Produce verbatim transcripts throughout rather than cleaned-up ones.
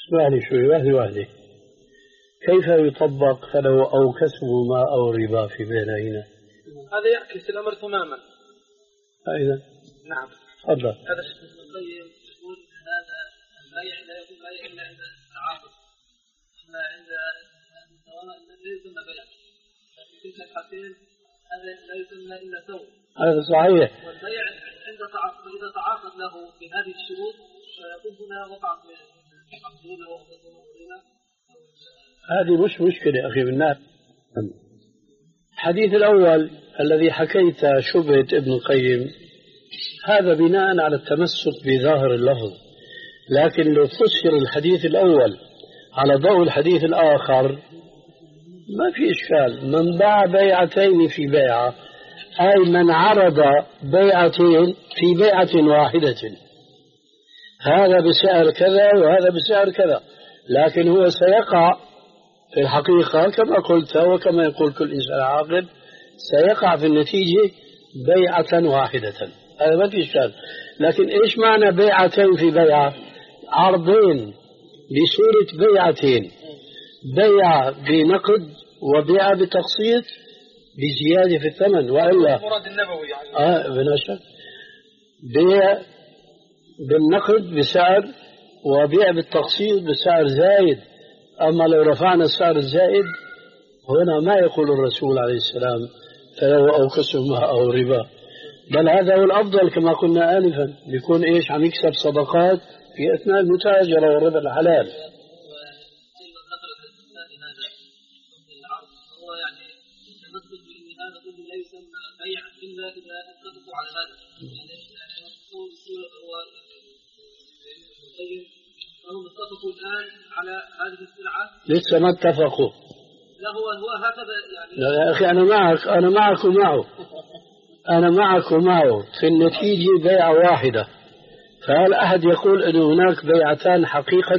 اسمعني شوي واحدة واحدة. كيف يطبق فلو أو كسب ما أو ربا في بينهما؟ هذا يعكس الأمر تماما. أيضا نعم تفضل. هذا الشيخ ابن القيم يقول هذا البيع لا يكون بيع إلا عند التعاقد، إلا عند الدوام لا يسمى بيع، في تلك الحالتين هذا لا يسمى إلا ثوب. هذا صحيح. والبيع عند تعاقد إذا تعاقد له بهذه الشروط فيكون هنا وقع في العقود أو هذه مش مشكلة أخي بالناس. الحديث الأول الذي حكيت شبهة ابن القيم هذا بناء على التمسك بظاهر اللفظ، لكن لو فسر الحديث الأول على ضوء الحديث الآخر ما في إشكال. من باع بيعتين في بيعة أي من عرض بيعتين في بيعة واحدة، هذا بسعر كذا وهذا بسعر كذا، لكن هو سيقع في الحقيقة كما قلت وكما يقول كل إنسان عاقل سيقع في النتيجة بيعة واحدة، هذا ما في إشكال. لكن إيش معنى بيعتين في بيعة؟ عرضين بصورة بيعتين، بيع بنقد وبيع بتقسيط بزيادة في الثمن، وإلا المراد النبوي يعني. آه بلا شك بيع بالنقد بسعر وبيع بالتقسيط بسعر زايد. أما لو رفعنا السعر الزائد هنا ما يقول الرسول عليه السلام فلو أو كسب أو ربا، بل هذا هو الأفضل كما قلنا آنفا، بيكون إيش عم يكسب صدقات في أثناء المتاجرة والربا الحلال. فهم اتفقوا الآن على هذه السلعة؟ لسه ما اتفقوا. لا هو هو هكذا يعني. لا يا أخي أنا معك، أنا معك ومعه، أنا معك ومعه في النتيجة بيعة واحدة. فهل أحد يقول أن هناك بيعتان حقيقة؟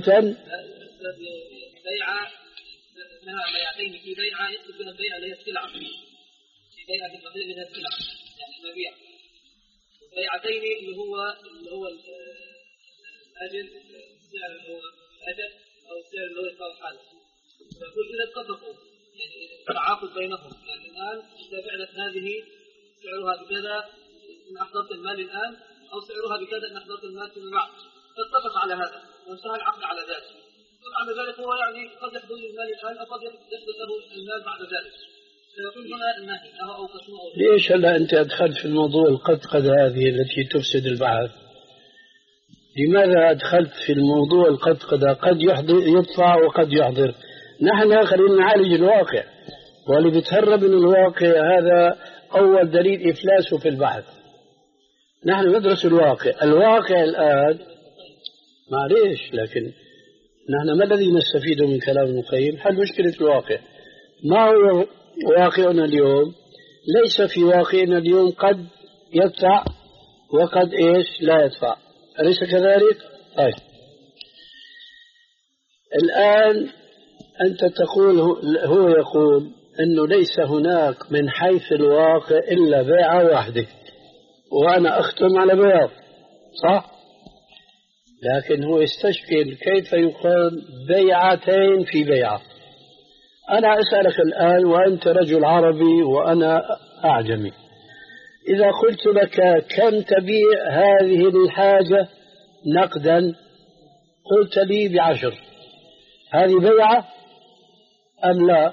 بيعة لها بيعتين، في بيعة يقصد بها البيعة اللي هي السلعة، في بيعة البيع منها السلعة يعني المبيع، بيعتين اللي هو اللي هو الأجل، السعر اللي هو الأجل أو السعر اللي هو يقال حاله. فيقول إذا اتفقوا يعني تعاقد بينهم، يعني الآن إذا بعدت هذه سعرها بكذا إن أحضرت المال الآن، أو سعرها بكذا إن أحضرت المال فيما بعد، فاتفق على هذا وانتهى العقد على ذلك. وبعد ذلك هو يعني قد يحضر المال الآن أو قد يحضر له المال بعد ذلك، فيكون هنا النهي له أو قسمه. ليش هلا أنت أدخلت في الموضوع القدقد هذه التي تفسد البحث؟ لماذا أدخلت في الموضوع القدقدة؟ قد يحضر يدفع وقد يحضر. نحن خلينا نعالج الواقع، واللي بيتهرب من الواقع هذا أول دليل إفلاسه في البحث. نحن ندرس الواقع. الواقع الآن معليش، لكن نحن ما الذي نستفيد من كلام ابن القيم؟ حل مشكلة الواقع. ما هو واقعنا اليوم؟ ليس في واقعنا اليوم قد يدفع وقد إيش لا يدفع، أليس كذلك؟ طيب الآن أنت تقول، هو يقول أنه ليس هناك من حيث الواقع إلا بيعة واحدة، وأنا أختم على بياض صح؟ لكن هو يستشكل كيف يقال بيعتين في بيعة. أنا أسألك الآن وأنت رجل عربي وأنا أعجمي، إذا قلت لك كم تبيع هذه الحاجة نقدا قلت لي بعشر، هذه بيعة أم لا؟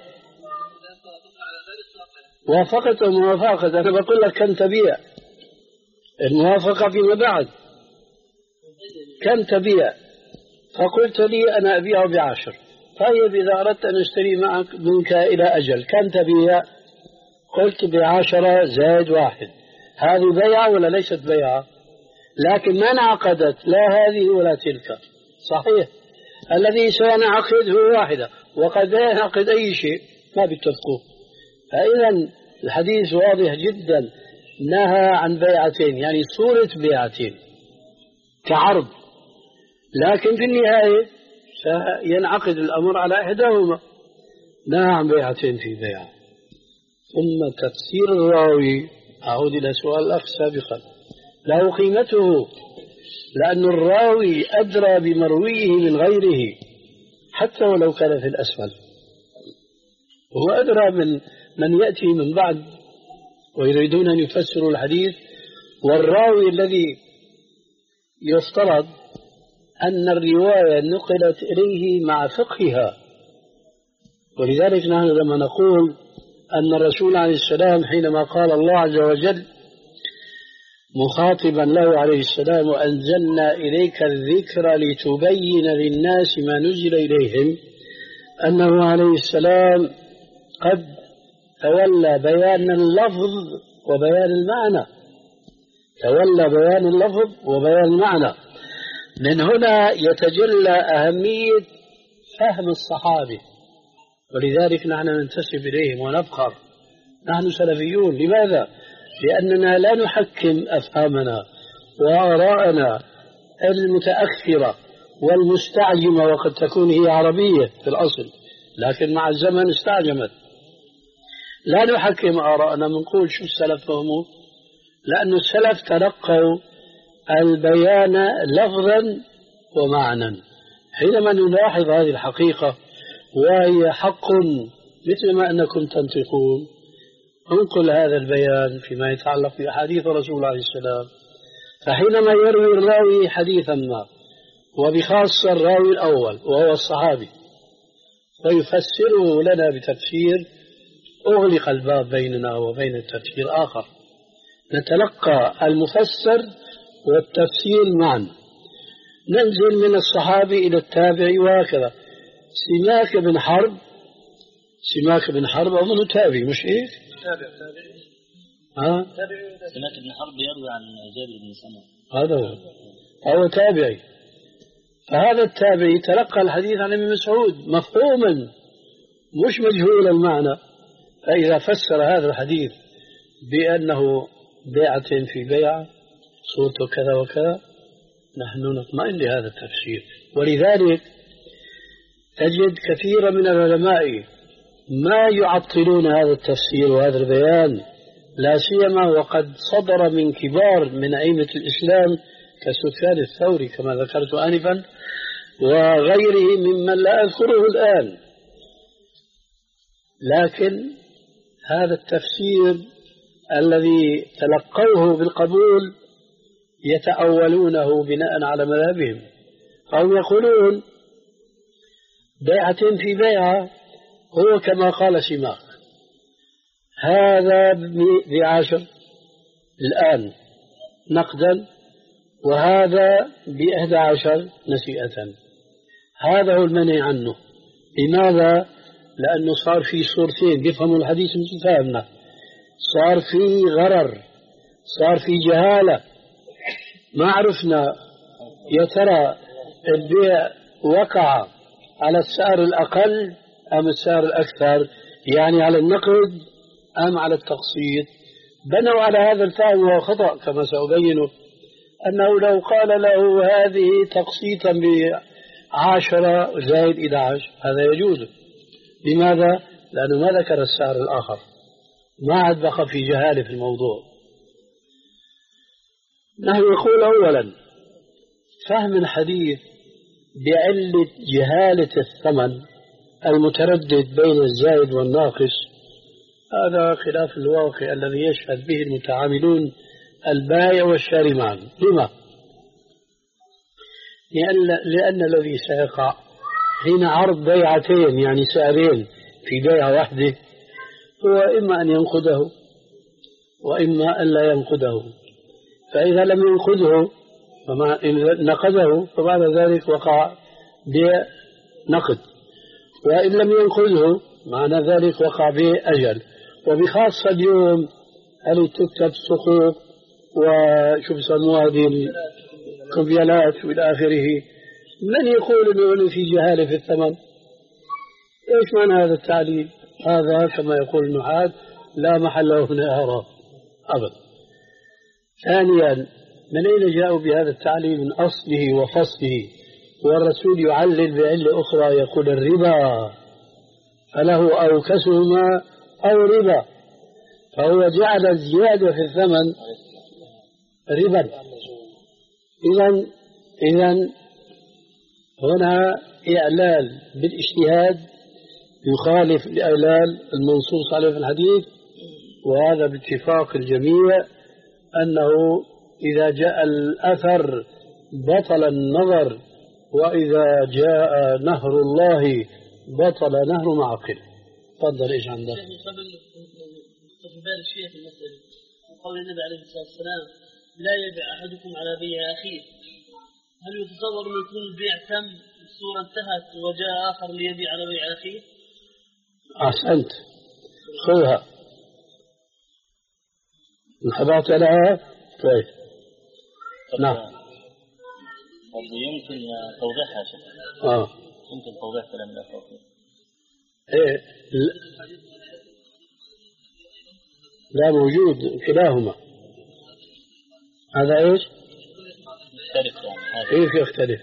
وافقت أو موافقة؟ أنا بقول لك كم تبيع، الموافقة فيما بعد. كم تبيع؟ فقلت لي أنا أبيع بعشر. طيب إذا أردت أن أشتري معك منك إلى أجل كم تبيع؟ قلت بعشرة زائد واحد. هذه بيعة ولا ليست بيعة؟ لكن ما انعقدت لا هذه ولا تلك، صحيح؟ الذي سينعقد هو واحدة، وقد لا ينعقد أي شيء ما بيتفقوه. فإذا الحديث واضح جدا، نهى عن بيعتين، يعني صورة بيعتين كعرض، لكن في النهاية سينعقد الأمر على إحداهما. نهى عن بيعتين في بيعة. ثم تفسير الراوي، أعود إلى سؤال الأخ سابقا، له قيمته، لأن الراوي أدرى بمرويه من غيره، حتى ولو كان في الأسفل. هو أدرى من من يأتي من بعد ويريدون أن يفسروا الحديث، والراوي الذي يفترض أن الرواية نقلت إليه مع فقهها. ولذلك نحن لما نقول أن الرسول عليه السلام حينما قال الله عز وجل مخاطبا له عليه السلام وأنزلنا إليك الذكر لتبين للناس ما نزل إليهم، أنه عليه السلام قد تولى بيان اللفظ وبيان المعنى، تولى بيان اللفظ وبيان المعنى. من هنا يتجلى أهمية فهم الصحابة، ولذلك نحن ننتسب إليهم ونفخر. نحن سلفيون. لماذا؟ لأننا لا نحكم أفهامنا وآراءنا المتأخرة والمستعجمة، وقد تكون هي عربية في الأصل لكن مع الزمن استعجمت. لا نحكم آراءنا، منقول شو السلف فهموا، لأن السلف تلقوا البيان لفظا ومعنى. حينما نلاحظ هذه الحقيقة وهي حق مثل ما أنكم تنطقون، انقل هذا البيان فيما يتعلق بأحاديث الرسول عليه السلام. فحينما يروي الراوي حديثا ما، وبخاصة الراوي الأول وهو الصحابي، ويفسره لنا بتفسير، أغلق الباب بيننا وبين التفسير آخر. نتلقى المفسر والتفسير معا، ننزل من الصحابي إلى التابعي وهكذا. سماك بن حرب سماك بن حرب أظن تابعي، مش إيه؟ تابع تابع ها؟ سماك بن حرب يروي عن جابر بن سمرة، هذا هو هو تابعي. فهذا التابعي تلقى الحديث عن ابن مسعود مفهوما مش مجهول المعنى. فإذا فسر هذا الحديث بأنه بيعة في بيعة صورته كذا وكذا، نحن نطمئن لهذا التفسير. ولذلك تجد كثيرا من العلماء ما يعطلون هذا التفسير وهذا البيان، لا سيما وقد صدر من كبار من أئمة الإسلام كسفيان الثوري كما ذكرت آنفا، وغيره ممن لا أذكره الآن. لكن هذا التفسير الذي تلقوه بالقبول يتأولونه بناء على مذهبهم، أو يقولون بيعة في بيعة هو كما قال سماك، هذا بعشر الآن نقدا، وهذا بإحدى عشر نسيئة. هذا هو المنع عنه. لماذا؟ لأنه صار في صورتين بيفهموا الحديث مثل فهمنا، صار في غرر، صار في جهالة، ما عرفنا يا ترى البيع وقع على السعر الأقل أم السعر الأكثر، يعني على النقد أم على التقسيط. بنوا على هذا الفهم وهو خطأ كما سأبينه، أنه لو قال له هذه تقسيطا بعشرة زائد إحدى عشر هذا يجوز. لماذا؟ لأنه ما ذكر السعر الآخر، ما عاد بقى في جهالة في الموضوع. نحن نقول أولا فهم الحديث بعلة جهالة الثمن المتردد بين الزائد والناقص، هذا خلاف الواقع الذي يشهد به المتعاملون البائع والشاري معا. لما؟ لأن, لأن الذي سيقع حين عرض بيعتين يعني سعرين في بيعة واحدة هو إما أن ينقده وإما أن لا ينقده. فإذا لم ينقده فما إن نقده فبعد ذلك وقع بنقد، وإن لم ينقده معنى ذلك وقع بأجل. وبخاصة اليوم هل تكتب صكوك وشو بسموها هذه الكمبيالات والى آخره، من يقول أنه في جهالة في الثمن؟ إيش معنى هذا التعليل؟ هذا كما يقول النحاة لا محل له من الإعراب أبدا. ثانيا، من أين جاءوا بهذا التعليل من أصله وفصله؟ والرسول يعلل بعلة أخرى يقول الربا فله أو كسهما أو ربا، فهو جعل الزيادة في الثمن ربا. إذن إذن هنا إعلال بالاجتهاد يخالف الإعلال المنصوص عليه في الحديث، وهذا باتفاق الجميع أنه إذا جاء الأثر بطل النظر، وإذا جاء نهر الله بطل نهر معقل. تفضل. إيش عندك؟ قبل في بال شيء في المسألة، وقول النبي عليه الصلاة والسلام لا يبيع أحدكم على بيع أخيه، هل يتصور أن يكون البيع تم الصورة انتهت وجاء آخر ليبيع على بيع أخيه؟ أحسنت، خذها انحبعت لها. طيب نعم. يمكن توضيحها شيء. آه. يمكن توضيح كلام الأخوة. إيه لا موجود كلاهما. هذا إيش؟ يختلف يعني. كيف يختلف؟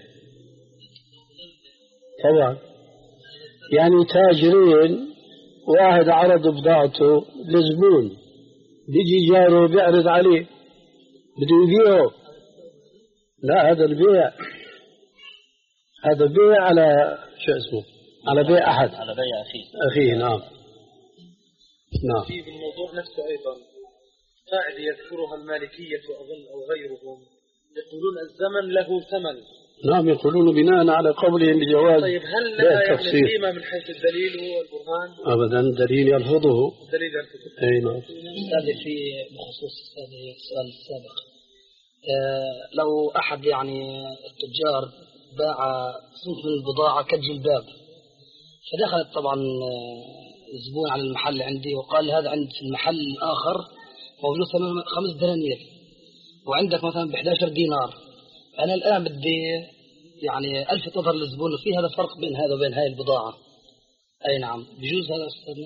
طبعا يعني تاجرين، واحد عرض بضاعته لزبون، بيجي جاره بيعرض عليه بده يبيعه، لا هذا البيع، هذا بيع على شو اسمه، على بيع أحد، على بيع أخيه. أخيه نعم. نعم. في بالموضوع نفسه أيضا قاعدة يذكرها المالكية أظن أو غيرهم، يقولون الزمن له ثمن. نعم يقولون بناء على قولهم بجواز. طيب هل لها يعني قيمة من حيث الدليل والبرهان؟ أبدا، الدليل يلفظه. الدليل يلفظه. أي نعم. أستاذ في بخصوص السؤال السابق، آه لو أحد يعني التجار باع صنف من البضاعة كالجلباب، فدخلت طبعا زبون على المحل عندي وقال هذا عند في المحل الآخر موجود ثمنه خمس دنانير وعندك مثلا ب إحدى عشرة دينار، أنا الآن بدي يعني ألفت نظر للزبون في هذا الفرق بين هذا وبين هاي البضاعة. أي نعم بيجوز هذا أستاذنا؟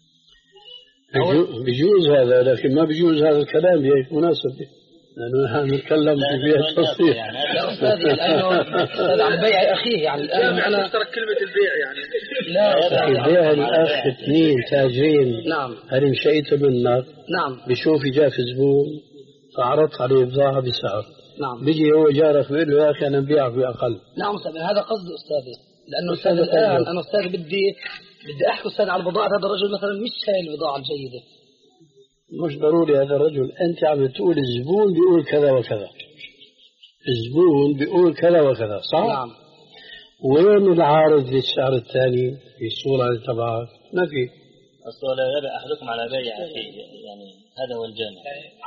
بيجوز هذا، لكن ما بيجوز هذا الكلام بأي مناسبة، لأنه نحن نتكلم في بيع التصريح. لا أستاذي الآن عن بيع أخيه، يعني الآن أنا ترك كلمة البيع يعني لا بيع الأخ اثنين تاجرين. نعم. هل مشيت منك؟ نعم. بشوف جاء في زبون فعرضت عليه بضاعة بسعر. نعم. بيجي هو جارك بيقول له يا أخي أنا ببيعك بأقل. نعم أستاذ، هذا قصدي أستاذي، لأنه أستاذ الآن أنا أستاذ بدي بدي أحكي أستاذ على البضاعة، هذا الرجل مثلا مش هاي البضاعة الجيدة. مش ضروري هذا الرجل، أنت عم تقول الزبون بيقول كذا وكذا، الزبون بيقول كذا وكذا، صح؟ نعم. وين العارض للسعر الثاني في الصورة اللي تبعك؟ ما في. أصلا لا يبيع أحدكم على بيع أخيه، يعني هذا هو الجامع.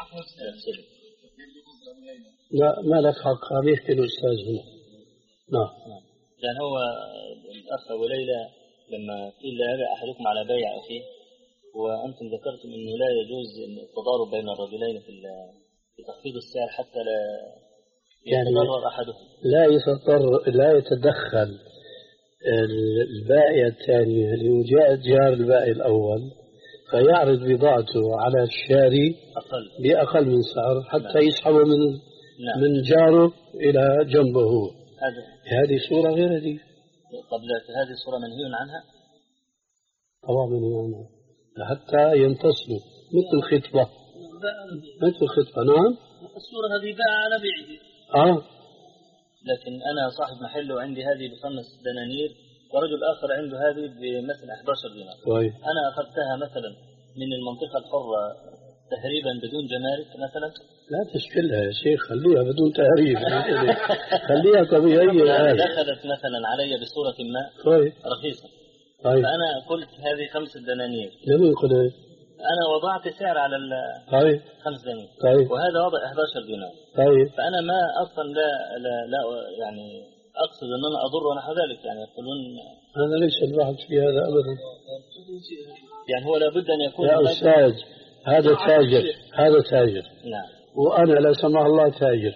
لا ما لك حق، عم يحكي الأستاذ هنا. نعم. يعني هو الأخ أبو ليلى لما قيل لا يبيع أحدكم على بيع أخيه، وأنتم ذكرتم أنه لا يجوز التضارب بين الرجلين في تخفيض السعر حتى لا يتضرر أحدهم. لا يتضرر، لا يتدخل البائع الثاني اللي هو جار البائع الأول فيعرض بضاعته على الشاري أقل. بأقل من سعر حتى نعم. يسحبه من نعم. من جاره إلى جنبه هو. هذا هذه صورة غير هذه. قبل هذه الصورة منهي عنها. طبعا منهي عنها حتى ينتصلوا مثل الخطبة، مثل الخطبة. نعم. الصورة هذه باع على بيعه. آه. لكن أنا صاحب محل وعندي هذه بخمس دنانير ورجل آخر عنده هذه بمثل إحدى عشرة دينار. طيب. أنا أخذتها مثلا من المنطقة الحرة تهريبا بدون جمارك مثلا. لا تشكلها يا شيخ، خليها بدون تهريب. خليها طبيعية. دخلت مثلا علي بصورة ما طيب. رخيصة. طيب. فأنا قلت هذه خمس دنانير. لمن قلت؟ أنا وضعت سعر على طيب. خمس دنانير. طيب. وهذا وضع إحدى عشرة دينار. طيب. فأنا ما أصلا لا لا لا يعني أقصد أن أنا أضر ونحو ذلك، يعني يقولون هذا ليس البحث في هذا أبدا. يعني هو لابد أن يكون يا أستاذ هذا تاجر، هذا تاجر. نعم. وأنا لا سمح الله تاجر.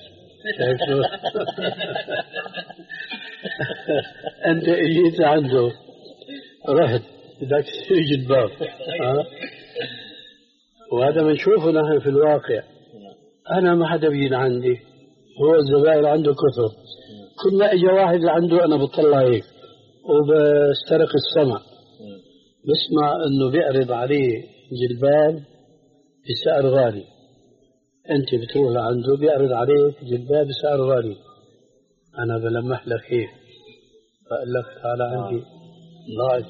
أنت إجيت عنده رحت بدك تشتري جلباب، ها؟ وهذا بنشوفه نحن في الواقع. أنا ما حدا بيجي عندي، هو الزبائن عنده كثر، كل ما إجا واحد لعنده أنا بطلع هيك وبسترق السمع، بسمع إنه بيعرض عليه جلباب بسعر غالي، أنت بتروح لعنده بيعرض عليك جلباب بسعر غالي، أنا بلمح لك هيك فقال لك تعال عندي ضاعت.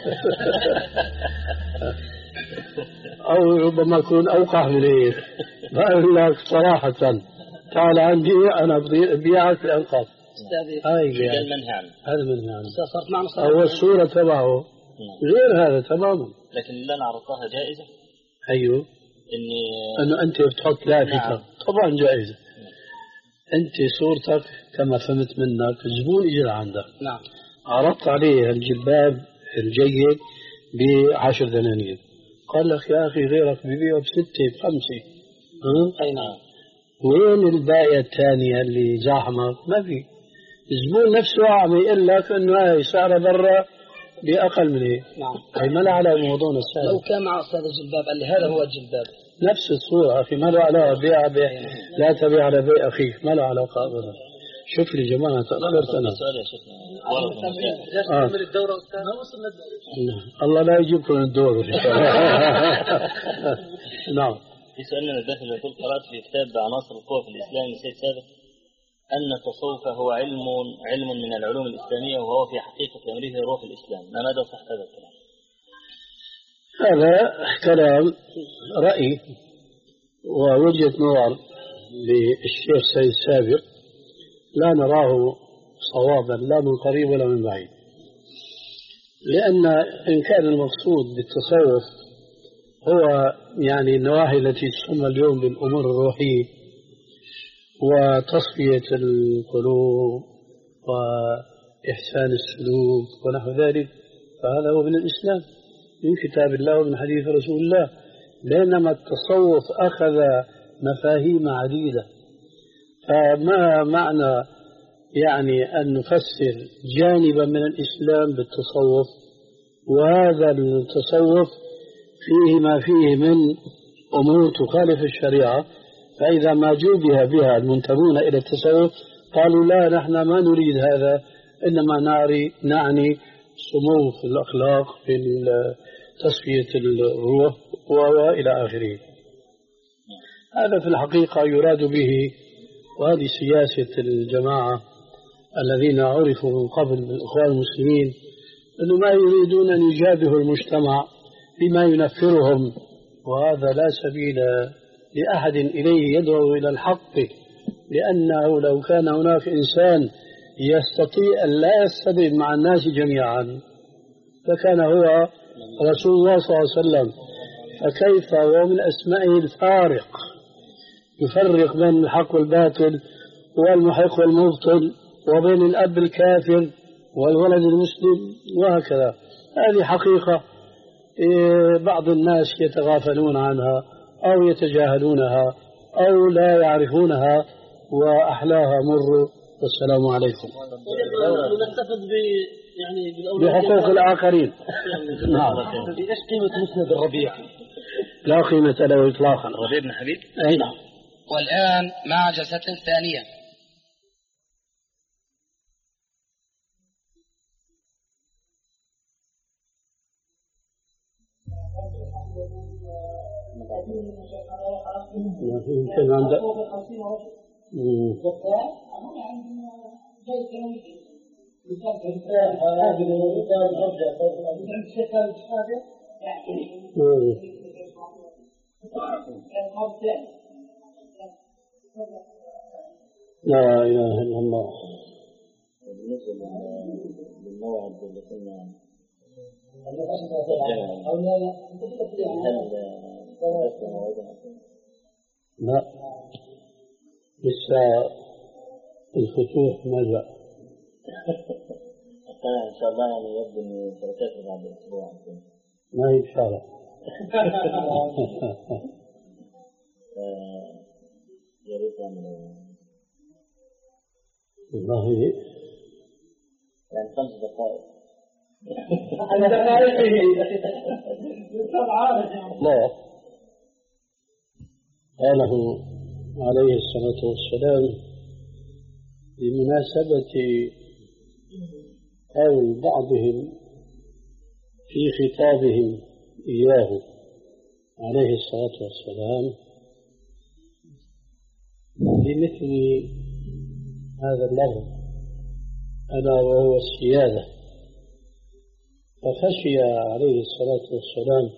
أو ربما يكون أوقع من هيك، بقول لك صراحة تعال عندي أنا ببيعك لأنقاذ. هاي هذا المنهي عنه. هذا المنهي عنه. صارت معنا صارت أو الصورة تبعه غير هذا تماما. لكن اللي أنا عرضتها جائزة. أيوه. إني أنه أنت بتحط لافتة. نعم. طبعا جائزة. أنت صورتك كما فهمت منك الزبون إجى لعندك. نعم. عرضت عليه الجلباب الجيد بعشر دنانير، قال لك يا أخي غيرك ببيعه بستة بخمسة. أي نعم. وين الباقية الثانية اللي زاحمة؟ ما في. الزبون نفسه عم يقول لك إنه هاي سعرها برا بأقل من هيك. نعم. هي ما لها علاقة بموضوعنا السابق. لو كان مع أستاذ الجلباب قال لي هذا هو الجلباب نفس الصورة أخي، ما له علاقة بيع بيع لا تبيع على بيع أخيك، ما له علاقة أبدا. شوف لي جماعة تأخرت أنا. سؤال يا شيخنا. آه. الدورة أستاذ. الله لا يجيبكم الدور إن شاء الله. نعم. في سؤال من الداخل يقول قرأت في كتاب عناصر القوة في الإسلام لسيد سابق أن التصوف هو علم علم من العلوم الإسلامية وهو في حقيقة أمره روح الإسلام، ما مدى صحة هذا الكلام؟ هذا كلام رأي ووجهة نظر للشيخ سيد سابق لا نراه صوابا لا من قريب ولا من بعيد، لأن إن كان المقصود بالتصوف هو يعني النواحي التي تسمى اليوم بالأمور الروحية وتصفية القلوب وإحسان السلوك ونحو ذلك، فهذا هو من الإسلام من كتاب الله ومن حديث رسول الله. بينما التصوف أخذ مفاهيم عديدة، فما معنى يعني أن نفسر جانبا من الإسلام بالتصوف، وهذا التصوف فيه ما فيه من أمور تخالف الشريعة، فإذا ما جوبها بها المنتمون إلى التصوف قالوا لا نحن ما نريد هذا، إنما نعني نعني سمو في الأخلاق في تصفية الروح وإلى آخره. هذا في الحقيقة يراد به، وهذه سياسة الجماعة الذين عرفوا من قبل بالإخوان المسلمين، أنه ما يريدون أن يجابهوا المجتمع بما ينفرهم، وهذا لا سبيل لأحد إليه يدعو إلى الحق، لأنه لو كان هناك إنسان يستطيع أن لا يستدل مع الناس جميعا فكان هو رسول الله صلى الله عليه وسلم. فكيف ومن أسمائه الفارق، يفرق بين الحق والباطل والمحق والمبطل وبين الأب الكافر والولد المسلم وهكذا. هذه حقيقة بعض الناس يتغافلون عنها أو يتجاهلونها أو لا يعرفونها وأحلاها مر. والسلام عليكم. نستفد ب يعني بحقوق الآخرين. نعم. ايش قيمة مسند الربيع؟ لا قيمة له إطلاقا. الربيع بن حبيب. أي نعم. والآن مع جلسة ثانية. يمكن عندك لا إله إلا الله. بالنسبة للموعد اللي كنا لا لسه الفتوح ما جاء. إن شاء الله يعني يبدو أن شركات بعد أسبوع ما هي بشارة. يا ريت يعني والله يعني خمس دقائق. لا قاله عليه الصلاة والسلام بمناسبة قول بعضهم في خطابهم إياه عليه الصلاة والسلام بمثل هذا اللفظ: ألا وهو السيادة. فخشي عليه الصلاة والسلام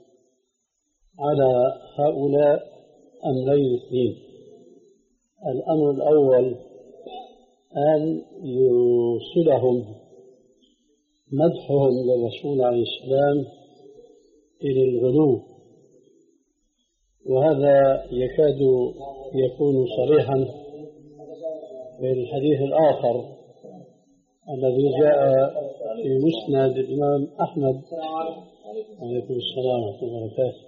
على هؤلاء أمرين اثنين. الأمر الأول أن يوصلهم مدحهم للرسول عليه السلام إلى الغلو، وهذا يكاد يكون صريحا في الحديث الآخر الذي جاء في مسند الإمام أحمد عليكم السلام ورحمة الله وبركاته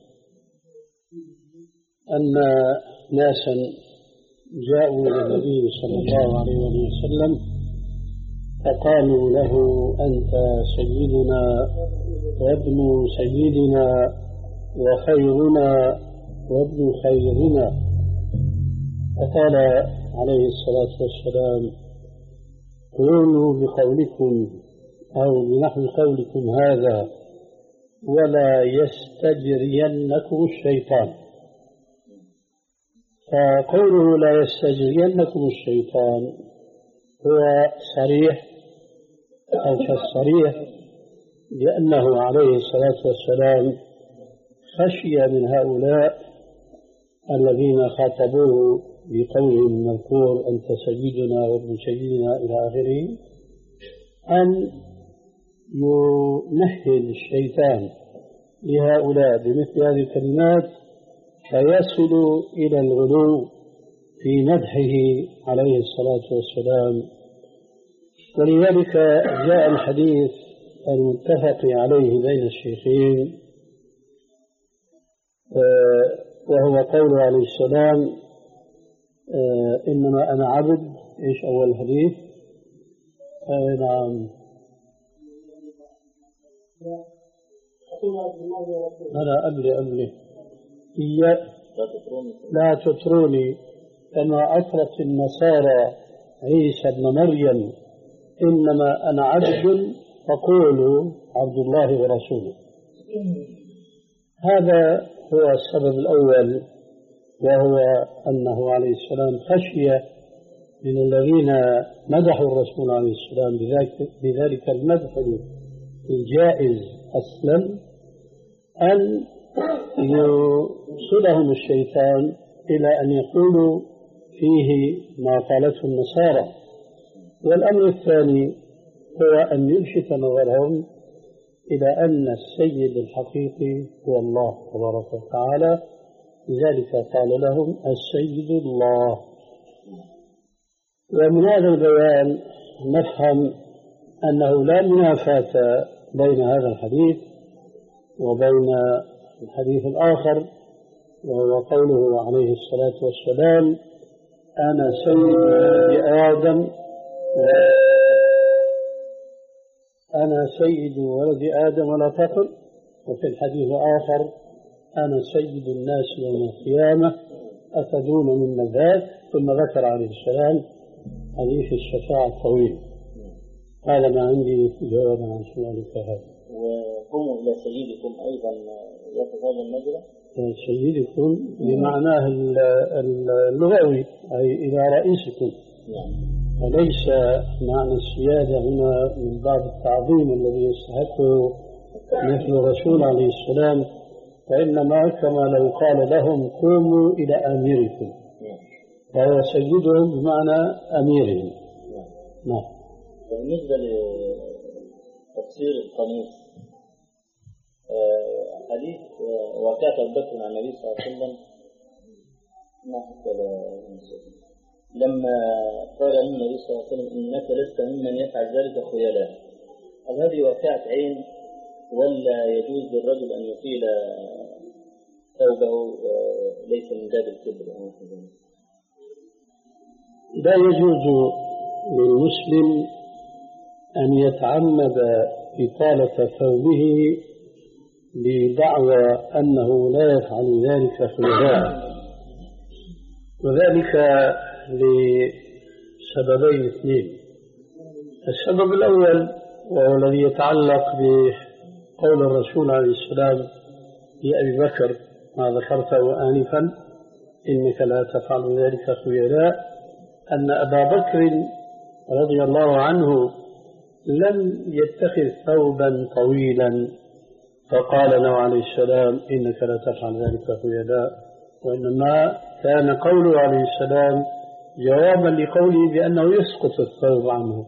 أن ناسا جاءوا إلى النبي صلى الله عليه وسلم فقالوا له أنت سيدنا وابن سيدنا وخيرنا وابن خيرنا. فقال عليه الصلاة والسلام قولوا بقولكم أو بنحو قولكم هذا ولا يستجرينكم الشيطان. فقوله لا يستجرينكم الشيطان هو صريح أو كالصريح، لأنه عليه الصلاة والسلام خشي من هؤلاء الذين خاطبوه بقوله المذكور أنت سيدنا وابن سيدنا إلى آخره أن يمهد الشيطان لهؤلاء بمثل هذه الكلمات فيصل إلى الغلو في مدحه عليه الصلاة والسلام. ولذلك جاء الحديث المتفق عليه بين الشيخين وهو قول عليه السلام إنما أنا عبد. إيش أول الحديث؟ آه نعم أنا أبلي أبلي لا تطروني كما أطرت النصارى عيسى ابن مريم إنما أنا عبد فقولوا عبد الله ورسوله. هذا هو السبب الأول، وهو أنه عليه السلام خشي من الذين مدحوا الرسول عليه السلام بذلك, بذلك المدح الجائز أصلا أن يوصلهم الشيطان إلى أن يقولوا فيه ما قالته النصارى. والأمر الثاني هو أن يلفت نظرهم إلى أن السيد الحقيقي هو الله تبارك وتعالى، لذلك قال لهم السيد الله. ومن هذا البيان نفهم أنه لا منافاة بين هذا الحديث وبين الحديث الآخر، وهو قوله عليه الصلاة والسلام أنا سيد ولد آدم أنا سيد ولد آدم ولا فخر. وفي الحديث الآخر أنا سيد الناس يوم القيامة أتدون من ذاك. ثم ذكر عليه السلام حديث الشفاعة الطويل. هذا ما عندي جواب عن سؤالك هذا. وقوموا إلى سيدكم أيضا يأخذ هذا المجرى. سيدكم بمعناه اللغوي أي إلى رئيسكم، وليس معنى السيادة هنا من باب التعظيم الذي يستحقه مثل الرسول عليه السلام، فإنما كما لو قال لهم قوموا إلى أميركم، فهو سيدهم بمعنى أميرهم. نعم. بالنسبة لتفسير القميص حديث وكاتب أبو بكر عن النبي صلى الله عليه وسلم ما حصل لما قال النبي صلى الله عليه وسلم إنك لست ممن يفعل ذلك خيلاء، هل هذه واقعة عين ولا يجوز للرجل أن يطيل ثوبه ليس من باب الكبر؟ لا يجوز للمسلم أن يتعمد إطالة ثوبه بدعوى أنه لا يفعل ذلك خيلاء، وذلك لسببين اثنين. السبب الأول وهو الذي يتعلق بقول الرسول عليه السلام لأبي بكر ما ذكرته آنفا إنك لا تفعل ذلك خيلاء، أن أبا بكر رضي الله عنه لم يتخذ ثوبا طويلا فقال له عليه السلام إنك لا تفعل ذلك خيلاء، وإنما كان قوله عليه السلام جوابا لقوله بأنه يسقط الثوب عنه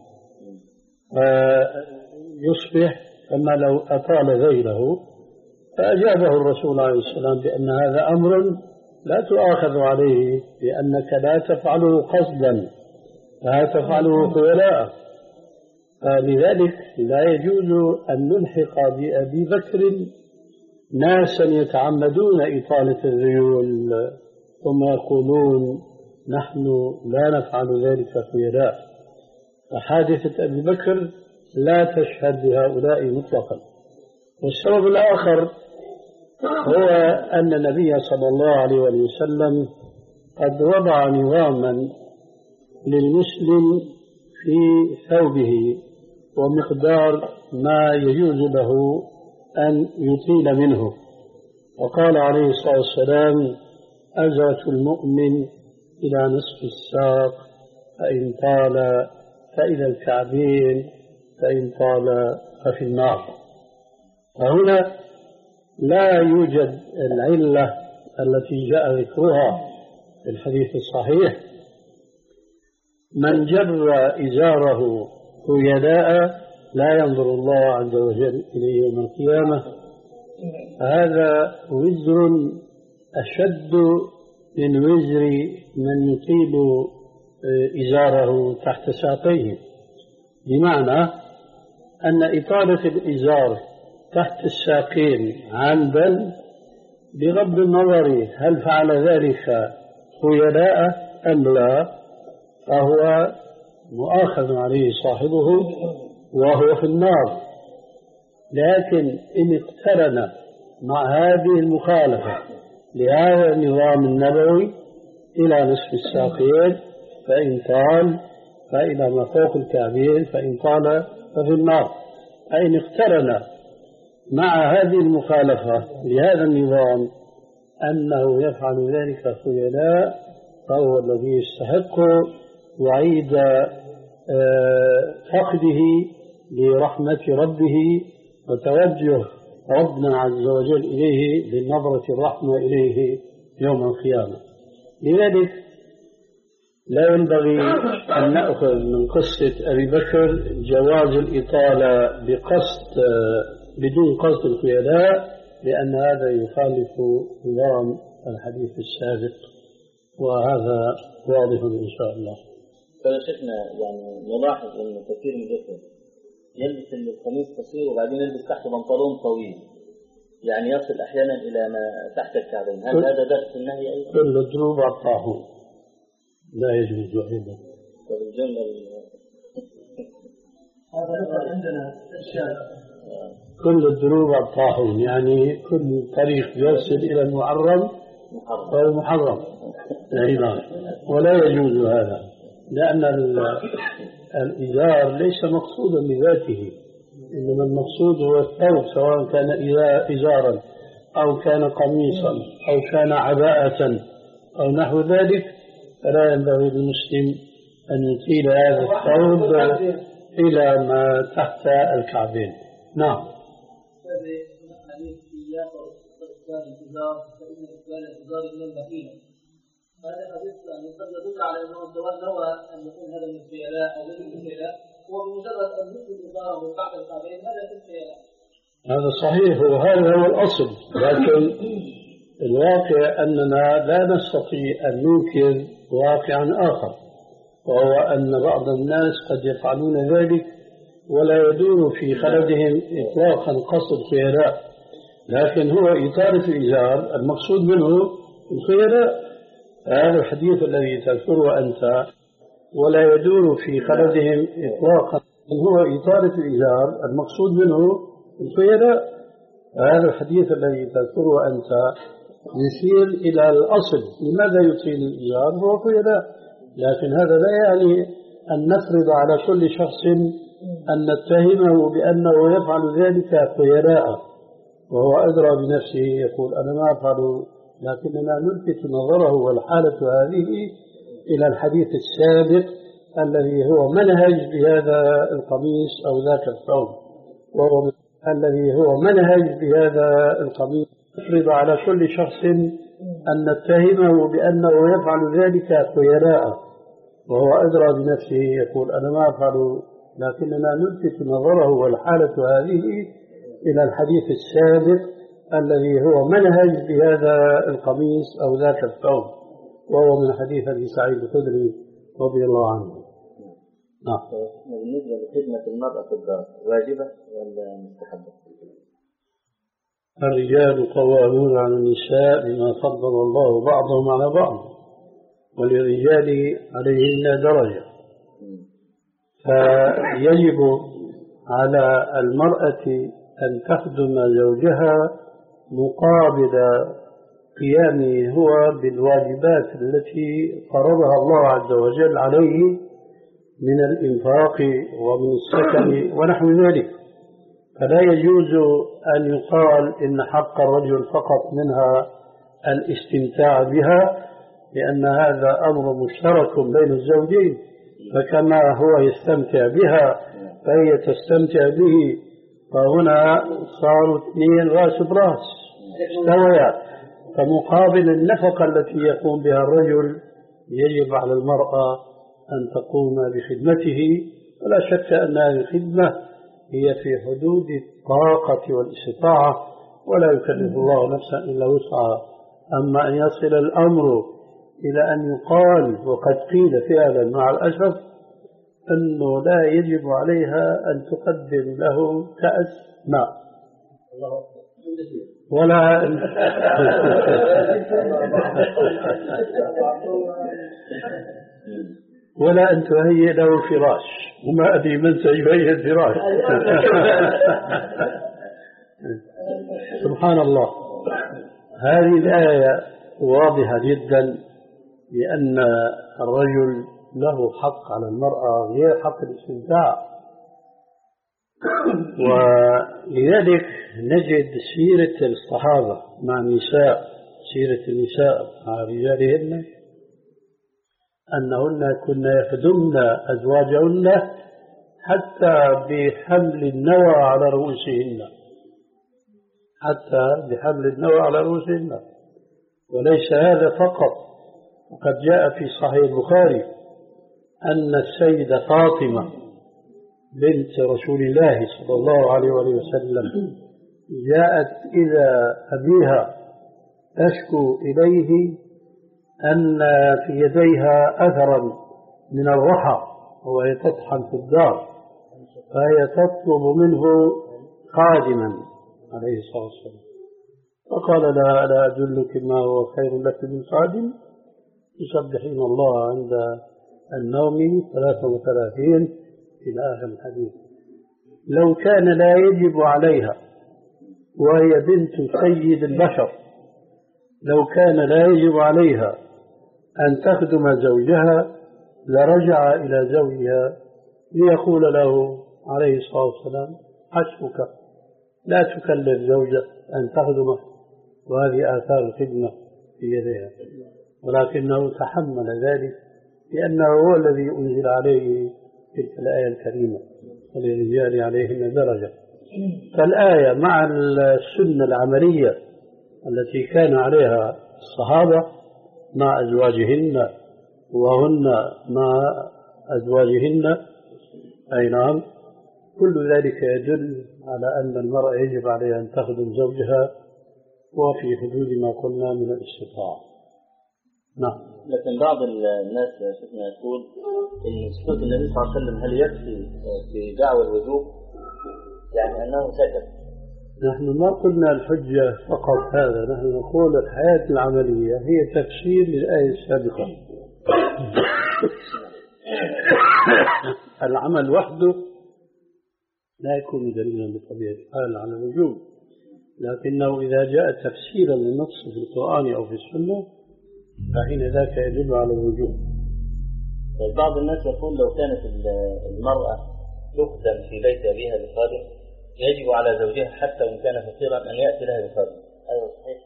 فيصبح كما لو أطال ذيله. فأجابه الرسول عليه السلام بأن هذا أمر لا تؤاخذ عليه لأنك لا تفعله قصدا، لا تفعله خيلاء. فلذلك لا يجوز أن نلحق بأبي بكر ناسا يتعمدون إطالة الذيول ثم يقولون نحن لا نفعل ذلك خيلاء. فحادثة أبي بكر لا تشهد بهؤلاء مطلقا. والسبب الآخر هو أن النبي صلى الله عليه وسلم قد وضع نظاما للمسلم في ثوبه ومقدار ما يجوز له أن يطيل منه، وقال عليه الصلاة والسلام أزرة المؤمن إلى نصف الساق فإن طال فإلى الكعبين فإن طال ففي النار. فهنا لا يوجد العلة التي جاء ذكرها في الحديث الصحيح من جر إزاره خيلاء لا ينظر الله عز وجل إليه يوم القيامة. هذا وزر أشد من وزر من يطيل إزاره تحت ساقيه، بمعنى أن إطالة الإزار تحت الساقين عمدا بغض النظر هل فعل ذلك خيلاء أم لا فهو مؤاخذ عليه صاحبه وهو في النار. لكن إن اقترن مع هذه المخالفة لهذا النظام النبوي إلى نصف الساقين فإن طال فإلى ما فوق الكعبين فإن طال ففي النار. فإن اقترن مع هذه المخالفة لهذا النظام أنه يفعل ذلك خيلاء فهو الذي يستحق وعيد فقده لرحمة ربه وتوجه ربنا عز وجل إليه بالنظرة الرحمة إليه يوم القيامة. لذلك لا ينبغي أن نأخذ من قصة أبي بكر جواز الإطالة بقصد بدون قصد الخيلاء، لأن هذا يخالف نظام الحديث السابق، وهذا واضح إن شاء الله. فشيخنا يعني نلاحظ أن كثير من الإخوة يلبس القميص قصير وبعدين يلبس تحته بنطلون طويل، يعني يصل أحيانا إلى ما تحت الكعبين. هل هذا درس النهي أيضا؟ كل الدروب الطاحون لا يجوز أيضا. طب الجملة هذا عندنا إرشاد كل الدروب الطاحون، يعني كل طريق يوصل إلى المحرم فهو محرم أيضا، ولا يجوز هذا، لأن الإزار ليس مقصودا لذاته، إنما المقصود هو الثوب، سواء كان إزارا أو كان قميصا أو كان عباءة أو نحو ذلك. فلا ينبغي للمسلم أن يطيل هذا الثوب إلى ما تحت الكعبين. نعم. هذا حديث يعني قد يدل على انه سواء نوى ان يكون هذا من الخيلاء او ليس من الخيلاء، وبمجرد ان يكون ازاره بعد الكعبين هذا من الخيلاء. هذا صحيح وهذا هو الاصل، لكن الواقع اننا لا نستطيع ان ننكر واقعا اخر، وهو ان بعض الناس قد يفعلون ذلك ولا يدور في خلدهم اطلاقا قصد الخيلاء، لكن هو اطاله الازار المقصود منه الخيلاء. هذا الحديث الذي تذكره أنت ولا يدور في خلدهم إطلاقا هو إطالة الإزار المقصود منه الخيلاء. هذا الحديث الذي تذكره أنت يشير إلى الأصل، لماذا يطيل الإزار هو خيلاء، لكن هذا لا يعني أن نفرض على كل شخص أن نتهمه بأنه يفعل ذلك خيلاء وهو أدرى بنفسه يقول أنا ما أفعل، لكننا نلفت نظره والحالة هذه إلى الحديث السابق الذي هو منهج بهذا القميص أو ذاك الثوب، وهو الذي هو منهج بهذا القميص. يفرض على كل شخص أن نتهمه بأنه يفعل ذلك خيلاء وهو أدرى بنفسه، يقول أنا ما أفعل، لكننا نلفت نظره والحالة هذه إلى الحديث السابق الذي هو منهج بهذا القميص أو ذاك الثوب، وهو من حديث أبي سعيد الخدري رضي الله عنه. نعم. بالنسبة لخدمة المرأة في الدار واجبة ولا مستحبة؟ الرجال قوامون على النساء بما فضل الله بعضهم على بعض، وللرجال عليهن درجة، فيجب على المرأة أن تخدم زوجها مقابل قيامه هو بالواجبات التي فرضها الله عز وجل عليه من الإنفاق ومن السكن ونحو ذلك. فلا يجوز أن يقال إن حق الرجل فقط منها الاستمتاع بها، لأن هذا أمر مشترك بين الزوجين، فكما هو يستمتع بها فهي تستمتع به، فهنا صاروا اثنين راس براس استويا. فمقابل النفقة التي يقوم بها الرجل يجب على المرأة أن تقوم بخدمته، ولا شك أن هذه الخدمة هي في حدود الطاقة والاستطاعة، ولا يكلف الله نفسا إلا وسعها. أما أن يصل الأمر إلى أن يقال، وقد قيل فعلا مع الأسف، أنه لا يجب عليها أن تقدم له كأس ماء ولا ولا أن تهيئ له فراش، وما أدري من سيهيئ الفراش. سبحان الله. هذه الآية واضحة جدا، لأن الرجل له حق على المرأة غير حق الاستمتاع، ولذلك نجد سيرة الصحابة مع النساء، سيرة النساء مع رجالهن، أنهن كن يخدمن أزواجهن حتى بحمل النوى على رؤوسهن، حتى بحمل النوى على رؤوسهن. وليس هذا فقط، وقد جاء في صحيح البخاري أن السيدة فاطمة بنت رسول الله صلى الله عليه وسلم جاءت إلى أبيها تشكو إليه أن في يديها أثرا من الرحى وهي تطحن في الدار، فهي تطلب منه خادما عليه الصلاة والسلام، فقال لها ألا أدلك ما هو خير لك من خادم؟ تسبحين الله عند النوم ثلاثة وثلاثين إلى آخر الحديث. لو كان لا يجب عليها وهي بنت سيد البشر، لو كان لا يجب عليها أن تخدم زوجها لرجع إلى زوجها ليقول له عليه الصلاة والسلام حسبك، لا تكلف زوجة أن تخدمه، وهذه آثار الخدمة في يديها. ولكنه تحمل ذلك لأنه هو الذي أنزل عليه تلك الآية الكريمة وللرجال عليهن درجة. فالآية مع السنة العملية التي كان عليها الصحابة مع أزواجهن وهن مع أزواجهن، أي نعم، كل ذلك يدل على أن المرأة يجب عليها أن تخدم زوجها وفي حدود ما قلنا من الاستطاعة. نعم. لكن بعض الناس شفنا يقول إن سكوت النبي صلى الله عليه وسلم هل يكفي في دعوى الوجوب، يعني أنه سكت؟ نحن ما قلنا الحجة فقط هذا، نحن نقول الحياة العملية هي تفسير للآية السابقة. العمل وحده لا يكون دليلا بطبيعة الحال على الوجوب، لكنه إذا جاء تفسيرا للنص في القرآن أو في السنة فحين ذاك يدل على الوجوب. بعض الناس يقول لو كانت المرأة تخدم في بيت أبيها بخادم يجب على زوجها حتى وإن كان فقيرا أن يأتي لها بخادم، هذا صحيح؟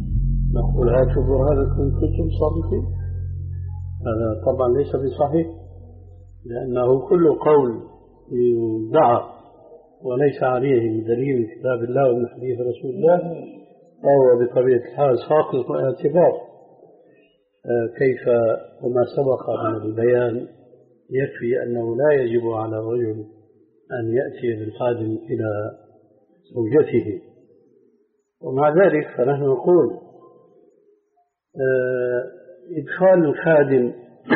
نقول هاتوا برهانكم كنتم صادقين، هذا طبعا ليس بصحيح. لأنه كل قول يدعى وليس عليه دليل من كتاب الله ومن حديث رسول الله فهو بطبيعة الحال ساقط اعتبار. كيف وما سبق من البيان يكفي أنه لا يجب على الرجل أن يأتي بالخادم إلى زوجته. ومع ذلك فنحن نقول إدخال الخادم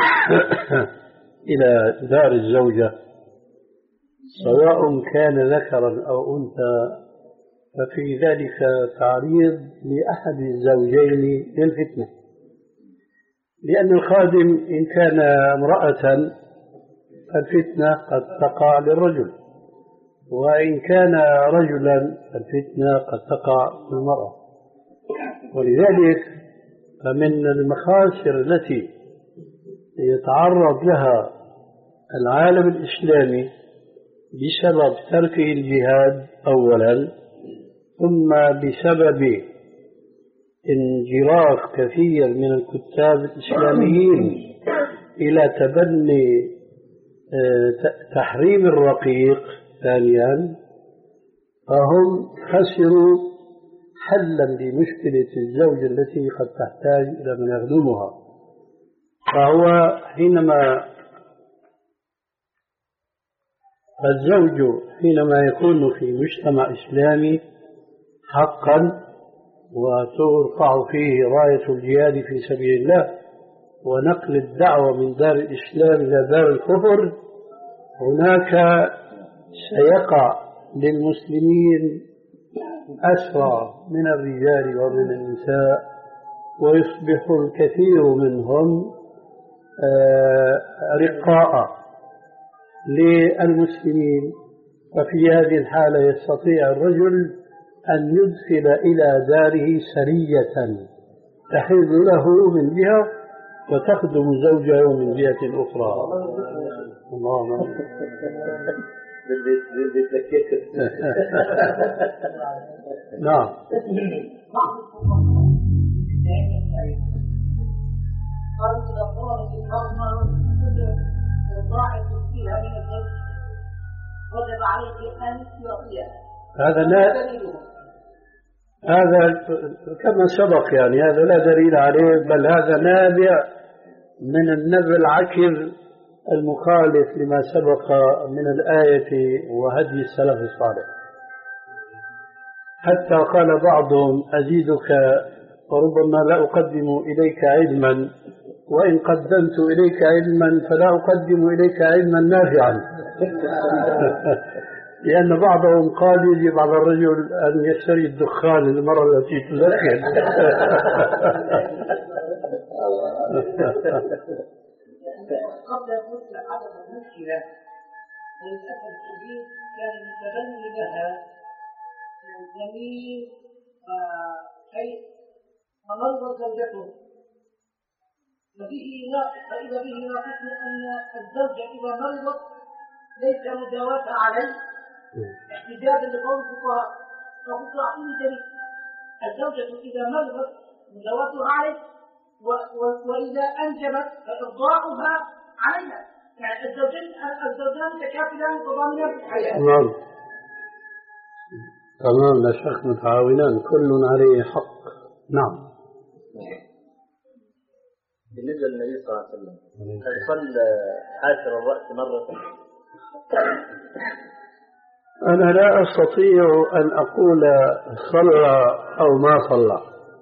إلى دار الزوجة سواء كان ذكرا أو أنثى ففي ذلك تعريض لأحد الزوجين للفتنة، لأن الخادم إن كان امرأة فالفتنة قد تقع للرجل، وإن كان رجلا فالفتنة قد تقع للمرأة. ولذلك فمن المخاسر التي يتعرض لها العالم الإسلامي بسبب تركه الجهاد أولا، ثم بسبب انجراف كثير من الكتاب الإسلاميين إلى تبني تحريم الرقيق ثانيا، فهم خسروا حلا لمشكلة الزوجة التي قد تحتاج إلى من يخدمها. فهو حينما الزوج حينما يكون في مجتمع إسلامي حقا وترفع فيه راية الجهاد في سبيل الله ونقل الدعوة من دار الإسلام إلى دار الكفر، هناك سيقع للمسلمين أسرى من الرجال ومن النساء، ويصبح الكثير منهم رقاء للمسلمين. ففي هذه الحالة يستطيع الرجل أن يدخل إلى داره سرية تحل له من جهة وتخدم زوجه من جهة أخرى. الله نعم. هذا لا هذا كما سبق يعني هذا لا دليل عليه، بل هذا نابع من النبي العكر المخالف لما سبق من الآية وهدي السلف الصالح. حتى قال بعضهم أزيدك وربما لا أقدم إليك علما، وإن قدمت إليك علما فلا أقدم إليك علما نافعا. لأن بعضهم قال يجب على الرجل أن يشتري الدخان للمرأة التي تدخن. قبل فترة حدث مشكلة للأسف الشديد كان المتبني لها زميل شيء فمرضت زوجته، فإذا به ناقصنا أن الزوجة إذا مرضت ليس مجاوزة عليه احتجاجا لقول الفقهاء. فقلت أعطيني دليل. الزوجة إذا مرضت مجاوزتها عليه، وإذا أنجبت فإرضاعها عليها. يعني الزوجين الزوجان متكافلان وضامنان في الحياة. نعم تمام، لا شك متعاونان كل عليه حق. نعم. بالنسبة للنبي صلى الله عليه وسلم هل صلى حاسر الرأس مرة؟ أنا لا أستطيع أن أقول صلى أو ما صلى،